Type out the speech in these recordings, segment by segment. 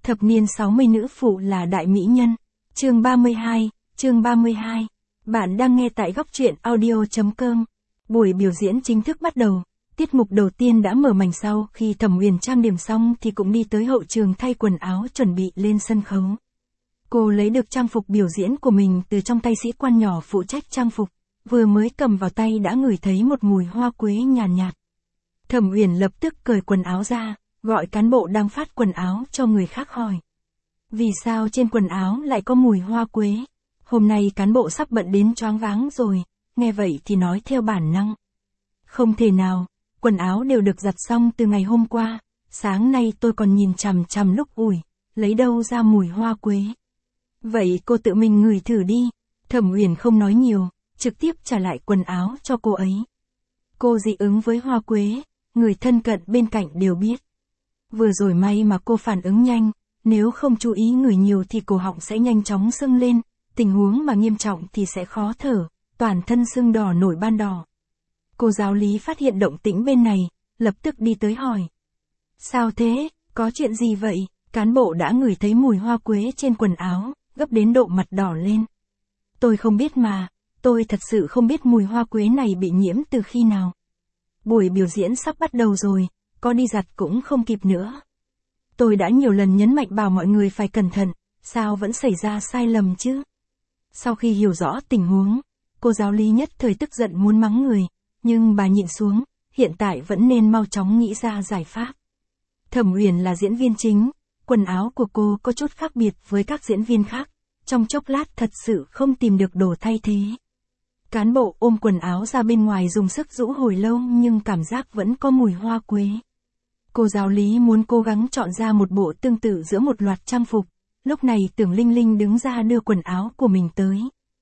Thập niên 60 nữ phụ là đại mỹ nhân. Chương 32, chương 32. Bạn đang nghe tại góc truyện audio.com. Buổi biểu diễn chính thức bắt đầu. Tiết mục đầu tiên đã mở màn sau khi Thẩm Uyển trang điểm xong thì cũng đi tới hậu trường thay quần áo chuẩn bị lên sân khấu. Cô lấy được trang phục biểu diễn của mình từ trong tay sĩ quan nhỏ phụ trách trang phục, vừa mới cầm vào tay đã ngửi thấy một mùi hoa quế nhàn nhạt. Thẩm Uyển lập tức cởi quần áo ra, gọi cán bộ đang phát quần áo cho người khác hỏi. Vì sao trên quần áo lại có mùi hoa quế? Hôm nay cán bộ sắp bận đến choáng váng rồi, nghe vậy thì nói theo bản năng. Không thể nào, quần áo đều được giặt xong từ ngày hôm qua, sáng nay tôi còn nhìn chằm chằm lúc ủi, lấy đâu ra mùi hoa quế. Vậy cô tự mình ngửi thử đi. Thẩm Uyển không nói nhiều, trực tiếp trả lại quần áo cho cô ấy. Cô dị ứng với hoa quế, người thân cận bên cạnh đều biết. Vừa rồi may mà cô phản ứng nhanh, nếu không chú ý ngửi nhiều thì cổ họng sẽ nhanh chóng sưng lên, tình huống mà nghiêm trọng thì sẽ khó thở, toàn thân sưng đỏ nổi ban đỏ. Cô giáo lý phát hiện động tĩnh bên này, lập tức đi tới hỏi. Sao thế, có chuyện gì vậy? Cán bộ đã ngửi thấy mùi hoa quế trên quần áo, gấp đến độ mặt đỏ lên. Tôi không biết mà, tôi thật sự không biết mùi hoa quế này bị nhiễm từ khi nào. Buổi biểu diễn sắp bắt đầu rồi, có đi giặt cũng không kịp nữa. Tôi đã nhiều lần nhấn mạnh bảo mọi người phải cẩn thận, sao vẫn xảy ra sai lầm chứ? Sau khi hiểu rõ tình huống, cô giáo lý nhất thời tức giận muốn mắng người, nhưng bà nhịn xuống, hiện tại vẫn nên mau chóng nghĩ ra giải pháp. Thẩm Uyển là diễn viên chính, quần áo của cô có chút khác biệt với các diễn viên khác, trong chốc lát thật sự không tìm được đồ thay thế. Cán bộ ôm quần áo ra bên ngoài dùng sức rũ hồi lâu nhưng cảm giác vẫn có mùi hoa quế. Cô giáo lý muốn cố gắng chọn ra một bộ tương tự giữa một loạt trang phục, lúc này Tưởng Linh Linh đứng ra đưa quần áo của mình tới.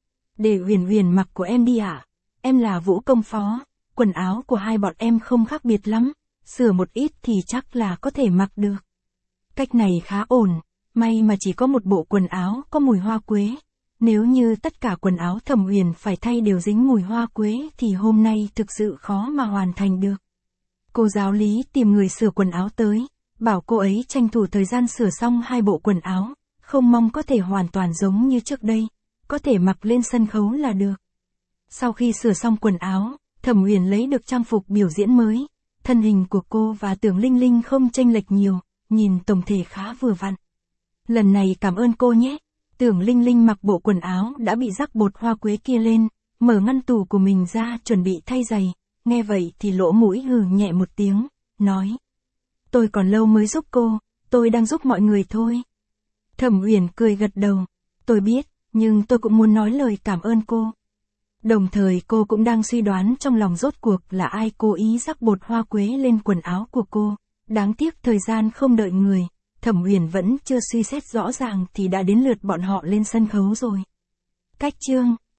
Để Uyển Uyển mặc của em đi ạ, em là vũ công phó, quần áo của hai bọn em không khác biệt lắm, sửa một ít thì chắc là có thể mặc được. Cách này khá ổn, may mà chỉ có một bộ quần áo có mùi hoa quế. Nếu như tất cả quần áo Thẩm Uyển phải thay đều dính mùi hoa quế thì hôm nay thực sự khó mà hoàn thành được. Cô giáo lý tìm người sửa quần áo tới, bảo cô ấy tranh thủ thời gian sửa xong hai bộ quần áo, không mong có thể hoàn toàn giống như trước đây, có thể mặc lên sân khấu là được. Sau khi sửa xong quần áo, Thẩm Uyển lấy được trang phục biểu diễn mới, thân hình của cô và Tưởng Linh Linh không chênh lệch nhiều, nhìn tổng thể khá vừa vặn. Lần này cảm ơn cô nhé. Tưởng Linh Linh mặc bộ quần áo đã bị rắc bột hoa quế kia lên, mở ngăn tủ của mình ra chuẩn bị thay giày, nghe vậy thì lỗ mũi hừ nhẹ một tiếng, nói. Tôi còn lâu mới giúp cô, tôi đang giúp mọi người thôi. Thẩm Uyển cười gật đầu, tôi biết, nhưng tôi cũng muốn nói lời cảm ơn cô. Đồng thời cô cũng đang suy đoán trong lòng rốt cuộc là ai cố ý rắc bột hoa quế lên quần áo của cô, đáng tiếc thời gian không đợi người. Thẩm Uyển vẫn chưa suy xét rõ ràng thì đã đến lượt bọn họ lên sân khấu rồi. Cách chương